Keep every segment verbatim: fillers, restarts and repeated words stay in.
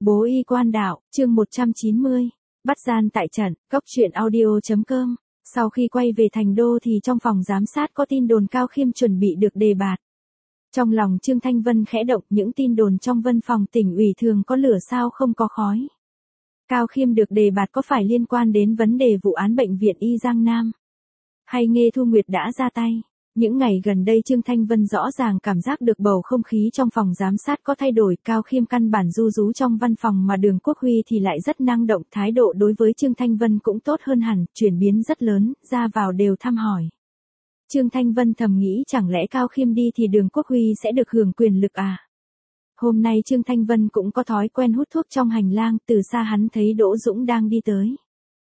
Bố y quan đạo, chương một trăm chín mươi. Bắt gian tại trận, góc truyện audio.com. Sau khi quay về thành đô thì trong phòng giám sát có tin đồn Cao Khiêm chuẩn bị được đề bạt. Trong lòng Trương Thanh Vân khẽ động, những tin đồn trong văn phòng tỉnh ủy thường có lửa sao không có khói. Cao Khiêm được đề bạt có phải liên quan đến vấn đề vụ án bệnh viện Y Giang Nam? Hay Nghê Thu Nguyệt đã ra tay? Những ngày gần đây Trương Thanh Vân rõ ràng cảm giác được bầu không khí trong phòng giám sát có thay đổi. Cao Khiêm căn bản ru rú trong văn phòng mà Đường Quốc Huy thì lại rất năng động, thái độ đối với Trương Thanh Vân cũng tốt hơn hẳn, chuyển biến rất lớn, ra vào đều thăm hỏi. Trương Thanh Vân thầm nghĩ chẳng lẽ Cao Khiêm đi thì Đường Quốc Huy sẽ được hưởng quyền lực à? Hôm nay Trương Thanh Vân cũng có thói quen hút thuốc trong hành lang, từ xa hắn thấy Đỗ Dũng đang đi tới.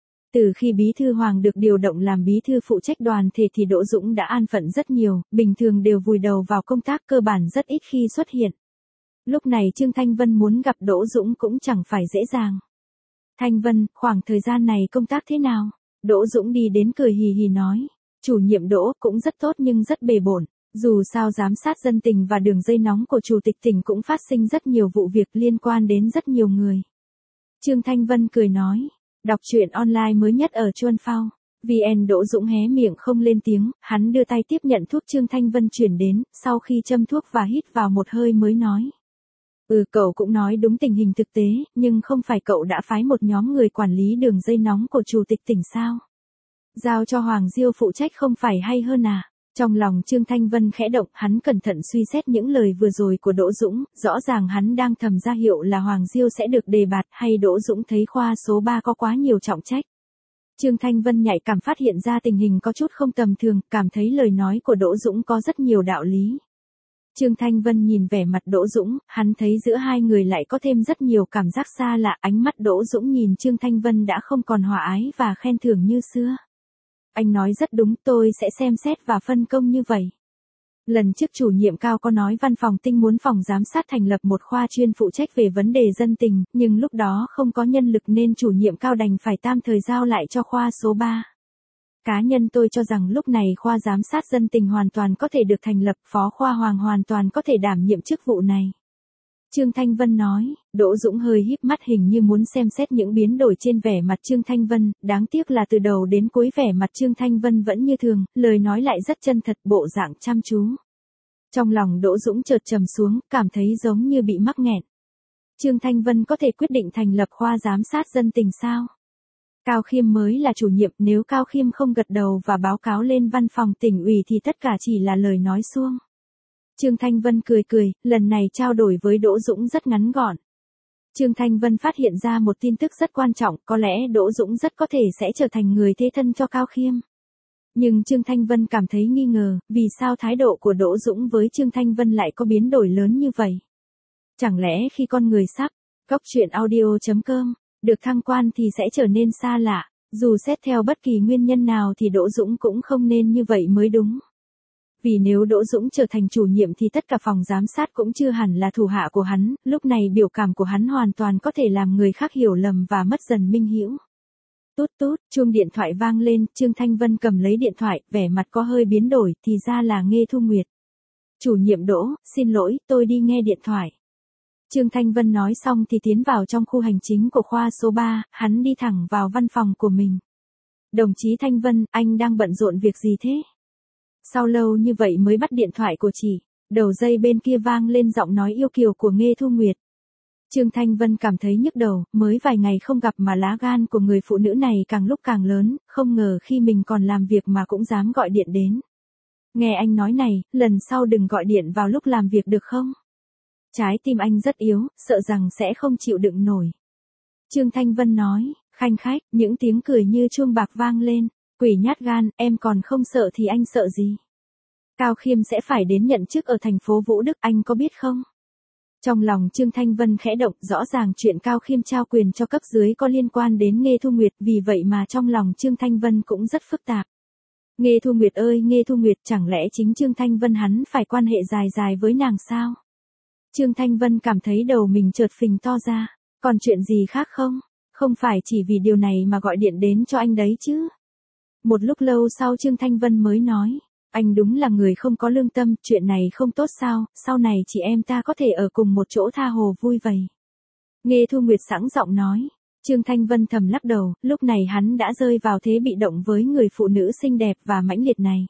Từ khi Bí thư Hoàng được điều động làm bí thư phụ trách đoàn thể thì Đỗ Dũng đã an phận rất nhiều, bình thường đều vùi đầu vào công tác, cơ bản rất ít khi xuất hiện. Lúc này Trương Thanh Vân muốn gặp Đỗ Dũng cũng chẳng phải dễ dàng. Thanh Vân, khoảng thời gian này công tác thế nào? Đỗ Dũng đi đến cười hì hì nói. Chủ nhiệm Đỗ cũng rất tốt nhưng rất bề bộn. Dù sao giám sát dân tình và đường dây nóng của chủ tịch tỉnh cũng phát sinh rất nhiều vụ việc liên quan đến rất nhiều người. Trương Thanh Vân cười nói. Đọc truyện online mới nhất ở Chuan Phao. vê en Đỗ Dũng hé miệng không lên tiếng, hắn đưa tay tiếp nhận thuốc Trương Thanh Vân chuyển đến, sau khi châm thuốc và hít vào một hơi mới nói. Ừ, cậu cũng nói đúng tình hình thực tế, nhưng không phải cậu đã phái một nhóm người quản lý đường dây nóng của chủ tịch tỉnh sao? Giao cho Hoàng Diêu phụ trách không phải hay hơn à? Trong lòng Trương Thanh Vân khẽ động, hắn cẩn thận suy xét những lời vừa rồi của Đỗ Dũng, rõ ràng hắn đang thầm ra hiệu là Hoàng Diêu sẽ được đề bạt, hay Đỗ Dũng thấy khoa số ba có quá nhiều trọng trách. Trương Thanh Vân nhạy cảm phát hiện ra tình hình có chút không tầm thường, cảm thấy lời nói của Đỗ Dũng có rất nhiều đạo lý. Trương Thanh Vân nhìn vẻ mặt Đỗ Dũng, hắn thấy giữa hai người lại có thêm rất nhiều cảm giác xa lạ, ánh mắt Đỗ Dũng nhìn Trương Thanh Vân đã không còn hòa ái và khen thưởng như xưa. Anh nói rất đúng, tôi sẽ xem xét và phân công như vậy. Lần trước chủ nhiệm Cao có nói văn phòng tinh muốn phòng giám sát thành lập một khoa chuyên phụ trách về vấn đề dân tình, nhưng lúc đó không có nhân lực nên chủ nhiệm Cao đành phải tam thời giao lại cho khoa số ba. Cá nhân tôi cho rằng lúc này khoa giám sát dân tình hoàn toàn có thể được thành lập, Phó Khoa Hoàng hoàn toàn có thể đảm nhiệm chức vụ này. Trương Thanh Vân nói. Đỗ Dũng hơi híp mắt hình như muốn xem xét những biến đổi trên vẻ mặt Trương Thanh Vân, đáng tiếc là từ đầu đến cuối vẻ mặt Trương Thanh Vân vẫn như thường, lời nói lại rất chân thật, bộ dạng chăm chú. Trong lòng Đỗ Dũng chợt trầm xuống, cảm thấy giống như bị mắc nghẹn. Trương Thanh Vân có thể quyết định thành lập khoa giám sát dân tình sao? Cao Khiêm mới là chủ nhiệm, nếu Cao Khiêm không gật đầu và báo cáo lên văn phòng tỉnh ủy thì tất cả chỉ là lời nói suông. Trương Thanh Vân cười cười, lần này trao đổi với Đỗ Dũng rất ngắn gọn. Trương Thanh Vân phát hiện ra một tin tức rất quan trọng, có lẽ Đỗ Dũng rất có thể sẽ trở thành người thế thân cho Cao Khiêm. Nhưng Trương Thanh Vân cảm thấy nghi ngờ, vì sao thái độ của Đỗ Dũng với Trương Thanh Vân lại có biến đổi lớn như vậy? Chẳng lẽ khi con người sắp, góc truyện audio.com, được thăng quan thì sẽ trở nên xa lạ, dù xét theo bất kỳ nguyên nhân nào thì Đỗ Dũng cũng không nên như vậy mới đúng. Vì nếu Đỗ Dũng trở thành chủ nhiệm thì tất cả phòng giám sát cũng chưa hẳn là thủ hạ của hắn, lúc này biểu cảm của hắn hoàn toàn có thể làm người khác hiểu lầm và mất dần minh hiểu. Tút tút, chuông điện thoại vang lên, Trương Thanh Vân cầm lấy điện thoại, vẻ mặt có hơi biến đổi, thì ra là Nghê Thu Nguyệt. Chủ nhiệm Đỗ, xin lỗi, tôi đi nghe điện thoại. Trương Thanh Vân nói xong thì tiến vào trong khu hành chính của khoa số ba, hắn đi thẳng vào văn phòng của mình. Đồng chí Thanh Vân, anh đang bận rộn việc gì thế? Sao lâu như vậy mới bắt điện thoại của chị? Đầu dây bên kia vang lên giọng nói yêu kiều của Nghê Thu Nguyệt. Trương Thanh Vân cảm thấy nhức đầu, mới vài ngày không gặp mà lá gan của người phụ nữ này càng lúc càng lớn, không ngờ khi mình còn làm việc mà cũng dám gọi điện đến. Nghe anh nói này, lần sau đừng gọi điện vào lúc làm việc được không? Trái tim anh rất yếu, sợ rằng sẽ không chịu đựng nổi. Trương Thanh Vân nói, khanh khách, những tiếng cười như chuông bạc vang lên. Quỷ nhát gan, em còn không sợ thì anh sợ gì? Cao Khiêm sẽ phải đến nhận chức ở thành phố Vũ Đức, anh có biết không? Trong lòng Trương Thanh Vân khẽ động, rõ ràng chuyện Cao Khiêm trao quyền cho cấp dưới có liên quan đến Nghê Thu Nguyệt, vì vậy mà trong lòng Trương Thanh Vân cũng rất phức tạp. Nghê Thu Nguyệt ơi Nghê Thu Nguyệt, chẳng lẽ chính Trương Thanh Vân hắn phải quan hệ dài dài với nàng sao? Trương Thanh Vân cảm thấy đầu mình chợt phình to ra, còn chuyện gì khác không? Không phải chỉ vì điều này mà gọi điện đến cho anh đấy chứ? Một lúc lâu sau Trương Thanh Vân mới nói, anh đúng là người không có lương tâm, chuyện này không tốt sao, sau này chị em ta có thể ở cùng một chỗ tha hồ vui vầy. Nghê Thu Nguyệt sẵn giọng nói. Trương Thanh Vân thầm lắc đầu, lúc này hắn đã rơi vào thế bị động với người phụ nữ xinh đẹp và mãnh liệt này.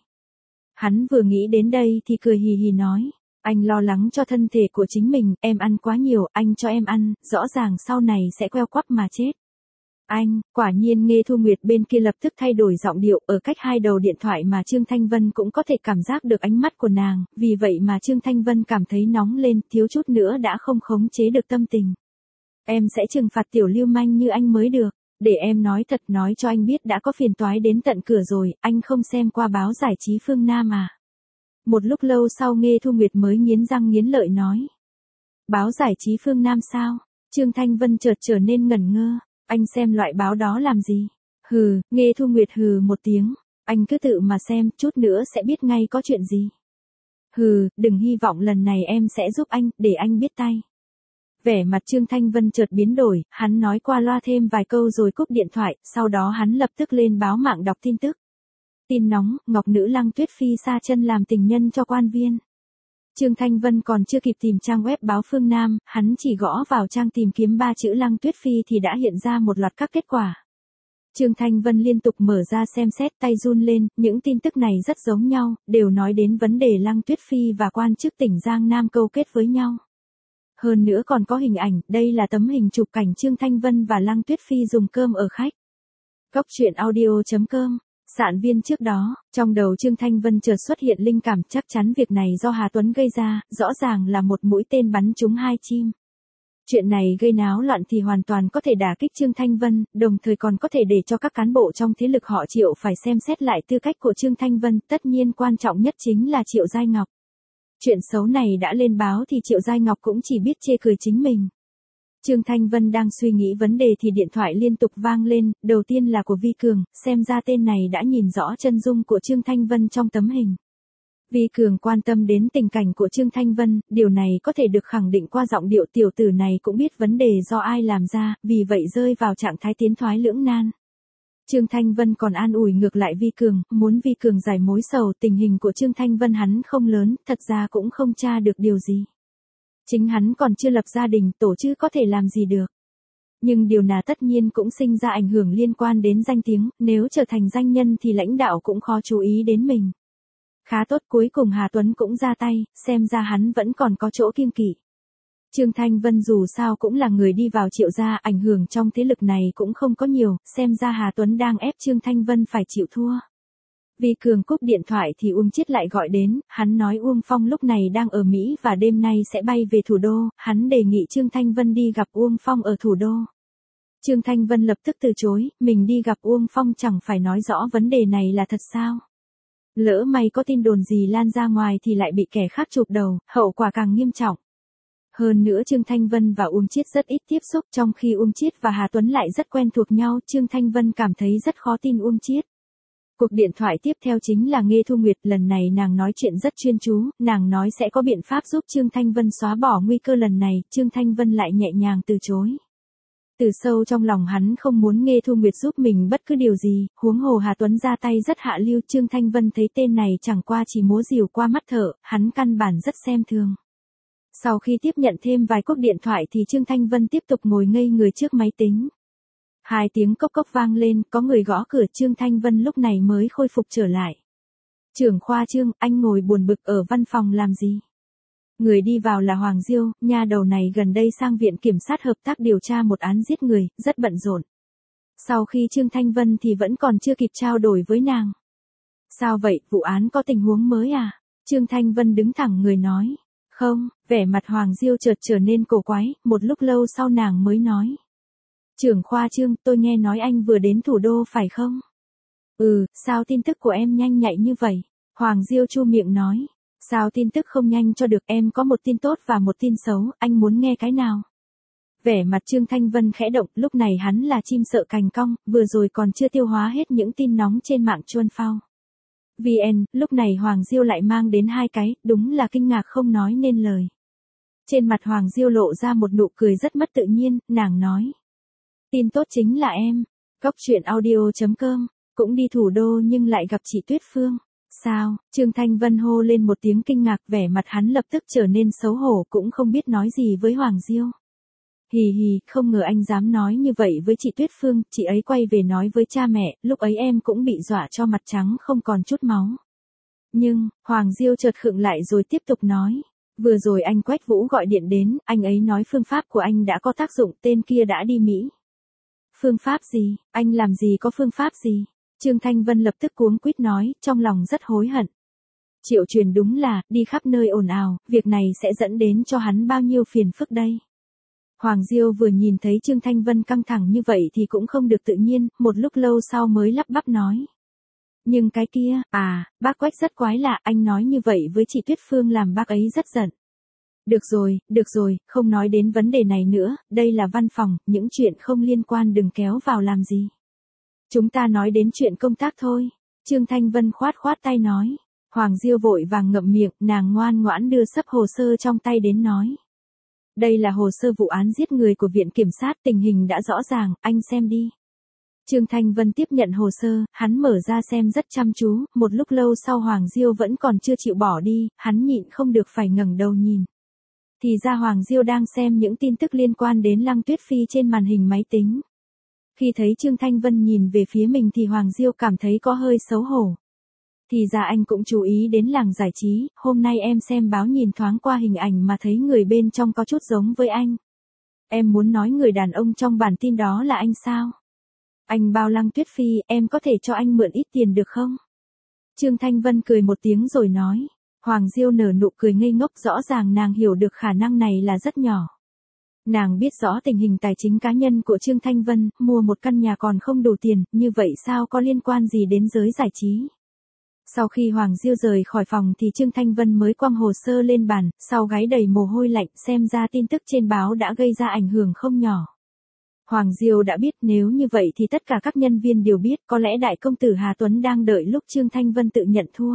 Hắn vừa nghĩ đến đây thì cười hì hì nói. Anh lo lắng cho thân thể của chính mình, em ăn quá nhiều, anh cho em ăn, rõ ràng sau này sẽ queo quắp mà chết. Anh, quả nhiên Nghê Thu Nguyệt bên kia lập tức thay đổi giọng điệu, ở cách hai đầu điện thoại mà Trương Thanh Vân cũng có thể cảm giác được ánh mắt của nàng, vì vậy mà Trương Thanh Vân cảm thấy nóng lên, thiếu chút nữa đã không khống chế được tâm tình. Em sẽ trừng phạt tiểu lưu manh như anh mới được, để em nói thật, nói cho anh biết đã có phiền toái đến tận cửa rồi, anh không xem qua báo giải trí phương Nam à. Một lúc lâu sau Nghê Thu Nguyệt mới nghiến răng nghiến lợi nói. Báo giải trí phương Nam sao? Trương Thanh Vân chợt trở nên ngẩn ngơ. Anh xem loại báo đó làm gì? Hừ, Nghê Thu Nguyệt hừ một tiếng. Anh cứ tự mà xem, chút nữa sẽ biết ngay có chuyện gì. Hừ, đừng hy vọng lần này em sẽ giúp anh, để anh biết tay. Vẻ mặt Trương Thanh Vân chợt biến đổi, hắn nói qua loa thêm vài câu rồi cúp điện thoại, sau đó hắn lập tức lên báo mạng đọc tin tức. Tin nóng, Ngọc nữ Lăng Tuyết Phi sa chân làm tình nhân cho quan viên. Trương Thanh Vân còn chưa kịp tìm trang web báo phương Nam, hắn chỉ gõ vào trang tìm kiếm ba chữ Lăng Tuyết Phi thì đã hiện ra một loạt các kết quả. Trương Thanh Vân liên tục mở ra xem xét, tay run lên, những tin tức này rất giống nhau, đều nói đến vấn đề Lăng Tuyết Phi và quan chức tỉnh Giang Nam câu kết với nhau. Hơn nữa còn có hình ảnh, đây là tấm hình chụp cảnh Trương Thanh Vân và Lăng Tuyết Phi dùng cơm ở khách. Góc truyện audio chấm com. Sạn viên trước đó, trong đầu Trương Thanh Vân chợt xuất hiện linh cảm, chắc chắn việc này do Hà Tuấn gây ra, rõ ràng là một mũi tên bắn trúng hai chim. Chuyện này gây náo loạn thì hoàn toàn có thể đả kích Trương Thanh Vân, đồng thời còn có thể để cho các cán bộ trong thế lực họ Triệu phải xem xét lại tư cách của Trương Thanh Vân, tất nhiên quan trọng nhất chính là Triệu Giai Ngọc. Chuyện xấu này đã lên báo thì Triệu Giai Ngọc cũng chỉ biết chê cười chính mình. Trương Thanh Vân đang suy nghĩ vấn đề thì điện thoại liên tục vang lên, đầu tiên là của Vi Cường, xem ra tên này đã nhìn rõ chân dung của Trương Thanh Vân trong tấm hình. Vi Cường quan tâm đến tình cảnh của Trương Thanh Vân, điều này có thể được khẳng định qua giọng điệu tiểu tử này cũng biết vấn đề do ai làm ra, vì vậy rơi vào trạng thái tiến thoái lưỡng nan. Trương Thanh Vân còn an ủi ngược lại Vi Cường, muốn Vi Cường giải mối sầu, tình hình của Trương Thanh Vân hắn không lớn, thật ra cũng không tra được điều gì. Chính hắn còn chưa lập gia đình, tổ chứ có thể làm gì được. Nhưng điều nào tất nhiên cũng sinh ra ảnh hưởng liên quan đến danh tiếng, nếu trở thành danh nhân thì lãnh đạo cũng khó chú ý đến mình. Khá tốt, cuối cùng Hà Tuấn cũng ra tay, xem ra hắn vẫn còn có chỗ kiêng kỵ. Trương Thanh Vân dù sao cũng là người đi vào Triệu gia, ảnh hưởng trong thế lực này cũng không có nhiều, xem ra Hà Tuấn đang ép Trương Thanh Vân phải chịu thua. Vi Cường cúp điện thoại thì Uông Chiết lại gọi đến, hắn nói Uông Phong lúc này đang ở Mỹ và đêm nay sẽ bay về thủ đô, hắn đề nghị Trương Thanh Vân đi gặp Uông Phong ở thủ đô. Trương Thanh Vân lập tức từ chối, mình đi gặp Uông Phong chẳng phải nói rõ vấn đề này là thật sao? Lỡ may có tin đồn gì lan ra ngoài thì lại bị kẻ khác chụp đầu, hậu quả càng nghiêm trọng. Hơn nữa Trương Thanh Vân và Uông Chiết rất ít tiếp xúc, trong khi Uông Chiết và Hà Tuấn lại rất quen thuộc nhau, Trương Thanh Vân cảm thấy rất khó tin Uông Chiết. Cuộc điện thoại tiếp theo chính là Nghê Thu Nguyệt, lần này nàng nói chuyện rất chuyên chú, nàng nói sẽ có biện pháp giúp Trương Thanh Vân xóa bỏ nguy cơ lần này, Trương Thanh Vân lại nhẹ nhàng từ chối. Từ sâu trong lòng hắn không muốn Nghê Thu Nguyệt giúp mình bất cứ điều gì, huống hồ Hà Tuấn ra tay rất hạ lưu, Trương Thanh Vân thấy tên này chẳng qua chỉ múa rìu qua mắt thợ, hắn căn bản rất xem thường. Sau khi tiếp nhận thêm vài cuộc điện thoại thì Trương Thanh Vân tiếp tục ngồi ngây người trước máy tính. Hai tiếng cốc cốc vang lên, có người gõ cửa, Trương Thanh Vân lúc này mới khôi phục trở lại. Trưởng khoa Trương, anh ngồi buồn bực ở văn phòng làm gì? Người đi vào là Hoàng Diêu, nha đầu này gần đây sang viện kiểm sát hợp tác điều tra một án giết người, rất bận rộn. Sau khi Trương Thanh Vân thì vẫn còn chưa kịp trao đổi với nàng. Sao vậy, vụ án có tình huống mới à? Trương Thanh Vân đứng thẳng người nói. Không, vẻ mặt Hoàng Diêu chợt trở nên cổ quái, một lúc lâu sau nàng mới nói. Trưởng khoa Trương, tôi nghe nói anh vừa đến thủ đô phải không? Ừ, sao tin tức của em nhanh nhạy như vậy? Hoàng Diêu chu miệng nói. Sao tin tức không nhanh cho được, em có một tin tốt và một tin xấu, anh muốn nghe cái nào? Vẻ mặt Trương Thanh Vân khẽ động, lúc này hắn là chim sợ cành cong, vừa rồi còn chưa tiêu hóa hết những tin nóng trên mạng chuôn phao. vê en, lúc này Hoàng Diêu lại mang đến hai cái, đúng là kinh ngạc không nói nên lời. Trên mặt Hoàng Diêu lộ ra một nụ cười rất mất tự nhiên, nàng nói. Tin tốt chính là em, góc truyện audio chấm com, cũng đi thủ đô nhưng lại gặp chị Tuyết Phương. Sao? Trương Thanh Vân hô lên một tiếng kinh ngạc, vẻ mặt hắn lập tức trở nên xấu hổ, cũng không biết nói gì với Hoàng Diêu. Hì hì, không ngờ anh dám nói như vậy với chị Tuyết Phương, chị ấy quay về nói với cha mẹ, lúc ấy em cũng bị dọa cho mặt trắng không còn chút máu. Nhưng, Hoàng Diêu chợt khựng lại rồi tiếp tục nói. Vừa rồi anh Quách Vũ gọi điện đến, anh ấy nói phương pháp của anh đã có tác dụng, tên kia đã đi Mỹ. Phương pháp gì, anh làm gì có phương pháp gì? Trương Thanh Vân lập tức cuống quýt nói, trong lòng rất hối hận. Triệu Truyền đúng là, đi khắp nơi ồn ào, việc này sẽ dẫn đến cho hắn bao nhiêu phiền phức đây. Hoàng Diêu vừa nhìn thấy Trương Thanh Vân căng thẳng như vậy thì cũng không được tự nhiên, một lúc lâu sau mới lắp bắp nói. Nhưng cái kia, à, bác Quách rất quái lạ, anh nói như vậy với chị Tuyết Phương làm bác ấy rất giận. Được rồi, được rồi, không nói đến vấn đề này nữa, đây là văn phòng, những chuyện không liên quan đừng kéo vào làm gì. Chúng ta nói đến chuyện công tác thôi. Trương Thanh Vân khoát khoát tay nói. Hoàng Diêu vội vàng ngậm miệng, nàng ngoan ngoãn đưa sấp hồ sơ trong tay đến nói. Đây là hồ sơ vụ án giết người của Viện Kiểm sát, tình hình đã rõ ràng, anh xem đi. Trương Thanh Vân tiếp nhận hồ sơ, hắn mở ra xem rất chăm chú, một lúc lâu sau Hoàng Diêu vẫn còn chưa chịu bỏ đi, hắn nhịn không được phải ngẩng đầu nhìn. Thì ra Hoàng Diêu đang xem những tin tức liên quan đến Lăng Tuyết Phi trên màn hình máy tính. Khi thấy Trương Thanh Vân nhìn về phía mình thì Hoàng Diêu cảm thấy có hơi xấu hổ. Thì ra anh cũng chú ý đến làng giải trí, hôm nay em xem báo nhìn thoáng qua hình ảnh mà thấy người bên trong có chút giống với anh. Em muốn nói người đàn ông trong bản tin đó là anh sao? Anh bao Lăng Tuyết Phi, em có thể cho anh mượn ít tiền được không? Trương Thanh Vân cười một tiếng rồi nói. Hoàng Diêu nở nụ cười ngây ngốc, rõ ràng nàng hiểu được khả năng này là rất nhỏ. Nàng biết rõ tình hình tài chính cá nhân của Trương Thanh Vân, mua một căn nhà còn không đủ tiền, như vậy sao có liên quan gì đến giới giải trí. Sau khi Hoàng Diêu rời khỏi phòng thì Trương Thanh Vân mới quăng hồ sơ lên bàn, sau gáy đầy mồ hôi lạnh, xem ra tin tức trên báo đã gây ra ảnh hưởng không nhỏ. Hoàng Diêu đã biết, nếu như vậy thì tất cả các nhân viên đều biết, có lẽ đại công tử Hà Tuấn đang đợi lúc Trương Thanh Vân tự nhận thua.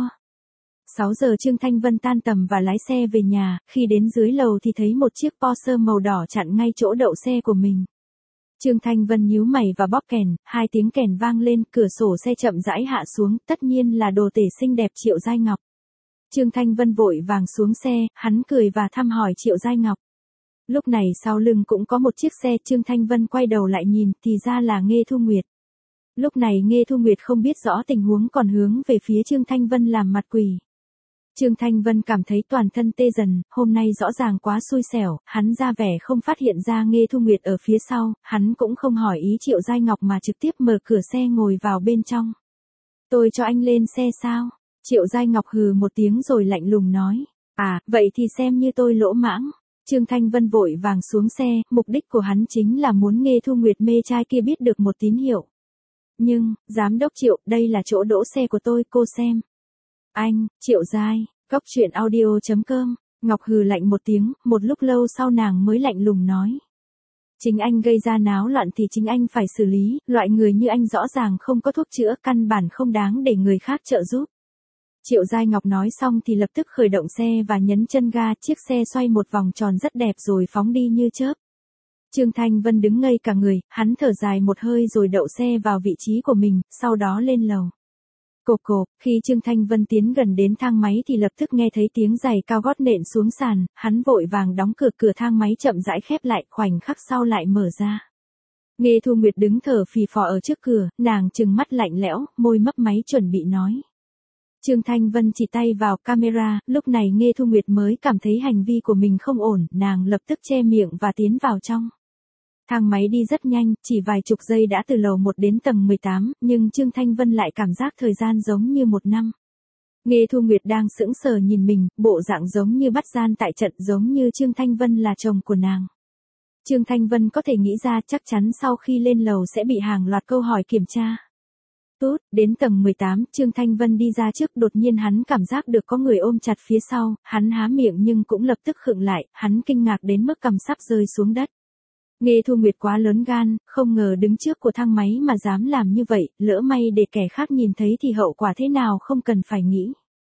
sáu giờ Trương Thanh Vân tan tầm và lái xe về nhà, khi đến dưới lầu thì thấy một chiếc Porsche màu đỏ chặn ngay chỗ đậu xe của mình. Trương Thanh Vân nhíu mày và bóp kèn, hai tiếng kèn vang lên, cửa sổ xe chậm rãi hạ xuống, tất nhiên là đồ tể xinh đẹp Triệu Giai Ngọc. Trương Thanh Vân vội vàng xuống xe, hắn cười và thăm hỏi Triệu Giai Ngọc. Lúc này sau lưng cũng có một chiếc xe, Trương Thanh Vân quay đầu lại nhìn, thì ra là Nghê Thu Nguyệt. Lúc này Nghê Thu Nguyệt không biết rõ tình huống còn hướng về phía Trương Thanh Vân làm mặt quỷ. Trương Thanh Vân cảm thấy toàn thân tê dần, hôm nay rõ ràng quá xui xẻo, hắn ra vẻ không phát hiện ra Nghê Thu Nguyệt ở phía sau, hắn cũng không hỏi ý Triệu Giai Ngọc mà trực tiếp mở cửa xe ngồi vào bên trong. Tôi cho anh lên xe sao? Triệu Giai Ngọc hừ một tiếng rồi lạnh lùng nói. À, vậy thì xem như tôi lỗ mãng. Trương Thanh Vân vội vàng xuống xe, mục đích của hắn chính là muốn Nghê Thu Nguyệt mê trai kia biết được một tín hiệu. Nhưng, giám đốc Triệu, đây là chỗ đỗ xe của tôi, cô xem. Anh, Triệu Giai, Cóc Truyện Audio chấm com, Ngọc hừ lạnh một tiếng, một lúc lâu sau nàng mới lạnh lùng nói. Chính anh gây ra náo loạn thì chính anh phải xử lý, loại người như anh rõ ràng không có thuốc chữa, căn bản không đáng để người khác trợ giúp. Triệu Giai Ngọc nói xong thì lập tức khởi động xe và nhấn chân ga, chiếc xe xoay một vòng tròn rất đẹp rồi phóng đi như chớp. Trương Thanh Vân đứng ngây cả người, hắn thở dài một hơi rồi đậu xe vào vị trí của mình, sau đó lên lầu. Cộp cộp, khi Trương Thanh Vân tiến gần đến thang máy thì lập tức nghe thấy tiếng giày cao gót nện xuống sàn, hắn vội vàng đóng cửa, cửa thang máy chậm rãi khép lại, khoảnh khắc sau lại mở ra. Nghê Thu Nguyệt đứng thở phì phò ở trước cửa, nàng trừng mắt lạnh lẽo, môi mấp máy chuẩn bị nói. Trương Thanh Vân chỉ tay vào camera, lúc này Nghê Thu Nguyệt mới cảm thấy hành vi của mình không ổn, nàng lập tức che miệng và tiến vào trong. Thang máy đi rất nhanh, chỉ vài chục giây đã từ lầu một đến tầng mười tám, nhưng Trương Thanh Vân lại cảm giác thời gian giống như một năm. Nghê Thu Nguyệt đang sững sờ nhìn mình, bộ dạng giống như bắt gian tại trận, giống như Trương Thanh Vân là chồng của nàng. Trương Thanh Vân có thể nghĩ ra chắc chắn sau khi lên lầu sẽ bị hàng loạt câu hỏi kiểm tra. Tốt, đến tầng mười tám, Trương Thanh Vân đi ra trước, đột nhiên hắn cảm giác được có người ôm chặt phía sau, hắn há miệng nhưng cũng lập tức khựng lại, hắn kinh ngạc đến mức cằm sắp rơi xuống đất. Nghê Thu Nguyệt quá lớn gan, không ngờ đứng trước của thang máy mà dám làm như vậy, lỡ may để kẻ khác nhìn thấy thì hậu quả thế nào không cần phải nghĩ.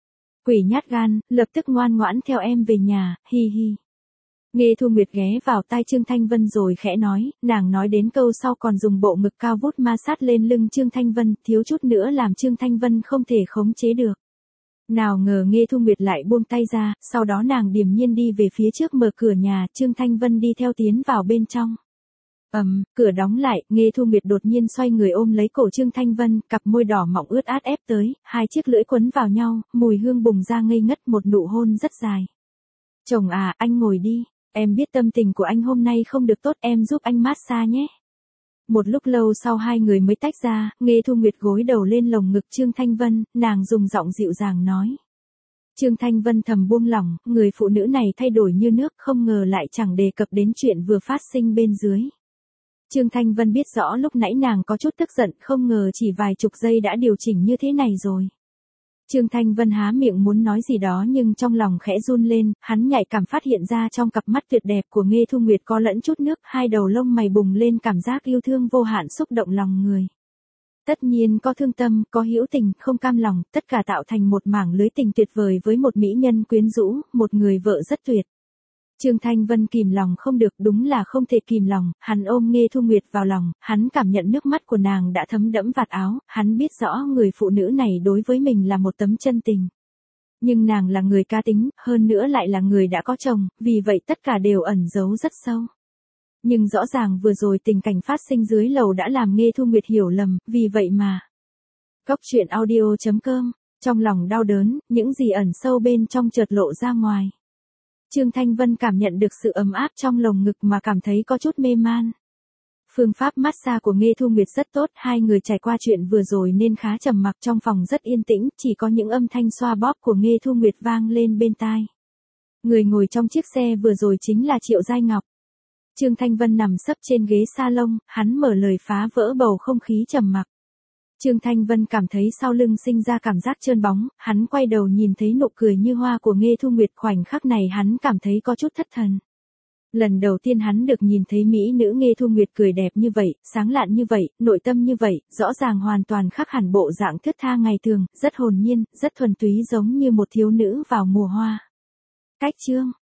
Quỷ nhát gan, lập tức ngoan ngoãn theo em về nhà, hi hi. Nghê Thu Nguyệt ghé vào tai Trương Thanh Vân rồi khẽ nói, nàng nói đến câu sau còn dùng bộ ngực cao vút ma sát lên lưng Trương Thanh Vân, thiếu chút nữa làm Trương Thanh Vân không thể khống chế được. Nào ngờ Nghê Thu Nguyệt lại buông tay ra, sau đó nàng điềm nhiên đi về phía trước mở cửa nhà, Trương Thanh Vân đi theo tiến vào bên trong. Ầm, um, cửa đóng lại, Nghê Thu Nguyệt đột nhiên xoay người ôm lấy cổ Trương Thanh Vân, cặp môi đỏ mọng ướt át ép tới, hai chiếc lưỡi quấn vào nhau, mùi hương bùng ra ngây ngất, một nụ hôn rất dài. Chồng à, anh ngồi đi, em biết tâm tình của anh hôm nay không được tốt, em giúp anh massage nhé. Một lúc lâu sau hai người mới tách ra, Nghê Thu Nguyệt gối đầu lên lồng ngực Trương Thanh Vân, nàng dùng giọng dịu dàng nói. Trương Thanh Vân thầm buông lỏng, người phụ nữ này thay đổi như nước, không ngờ lại chẳng đề cập đến chuyện vừa phát sinh bên dưới. Trương Thanh Vân biết rõ lúc nãy nàng có chút tức giận, không ngờ chỉ vài chục giây đã điều chỉnh như thế này rồi. Trương Thanh Vân há miệng muốn nói gì đó nhưng trong lòng khẽ run lên, hắn nhạy cảm phát hiện ra trong cặp mắt tuyệt đẹp của Nghê Thu Nguyệt có lẫn chút nước, hai đầu lông mày bùng lên cảm giác yêu thương vô hạn xúc động lòng người. Tất nhiên có thương tâm, có hữu tình, không cam lòng, tất cả tạo thành một mảng lưới tình tuyệt vời với một mỹ nhân quyến rũ, một người vợ rất tuyệt. Trương Thanh Vân kìm lòng không được, đúng là không thể kìm lòng, hắn ôm Nghê Thu Nguyệt vào lòng, hắn cảm nhận nước mắt của nàng đã thấm đẫm vạt áo, hắn biết rõ người phụ nữ này đối với mình là một tấm chân tình. Nhưng nàng là người cá tính, hơn nữa lại là người đã có chồng, vì vậy tất cả đều ẩn giấu rất sâu. Nhưng rõ ràng vừa rồi tình cảnh phát sinh dưới lầu đã làm Nghê Thu Nguyệt hiểu lầm, vì vậy mà. Góc truyện audio chấm com, trong lòng đau đớn, những gì ẩn sâu bên trong chợt lộ ra ngoài. Trương Thanh Vân cảm nhận được sự ấm áp trong lồng ngực mà cảm thấy có chút mê man. Phương pháp massage của Nghê Thu Nguyệt rất tốt, hai người trải qua chuyện vừa rồi nên khá trầm mặc, trong phòng rất yên tĩnh, chỉ có những âm thanh xoa bóp của Nghê Thu Nguyệt vang lên bên tai. Người ngồi trong chiếc xe vừa rồi chính là Triệu Giai Ngọc. Trương Thanh Vân nằm sấp trên ghế salon, hắn mở lời phá vỡ bầu không khí trầm mặc. Trương Thanh Vân cảm thấy sau lưng sinh ra cảm giác trơn bóng, hắn quay đầu nhìn thấy nụ cười như hoa của Nghê Thu Nguyệt, khoảnh khắc này hắn cảm thấy có chút thất thần. Lần đầu tiên hắn được nhìn thấy mỹ nữ Nghê Thu Nguyệt cười đẹp như vậy, sáng lạn như vậy, nội tâm như vậy, rõ ràng hoàn toàn khác hẳn bộ dạng thướt tha ngày thường, rất hồn nhiên, rất thuần túy giống như một thiếu nữ vào mùa hoa. Cách chương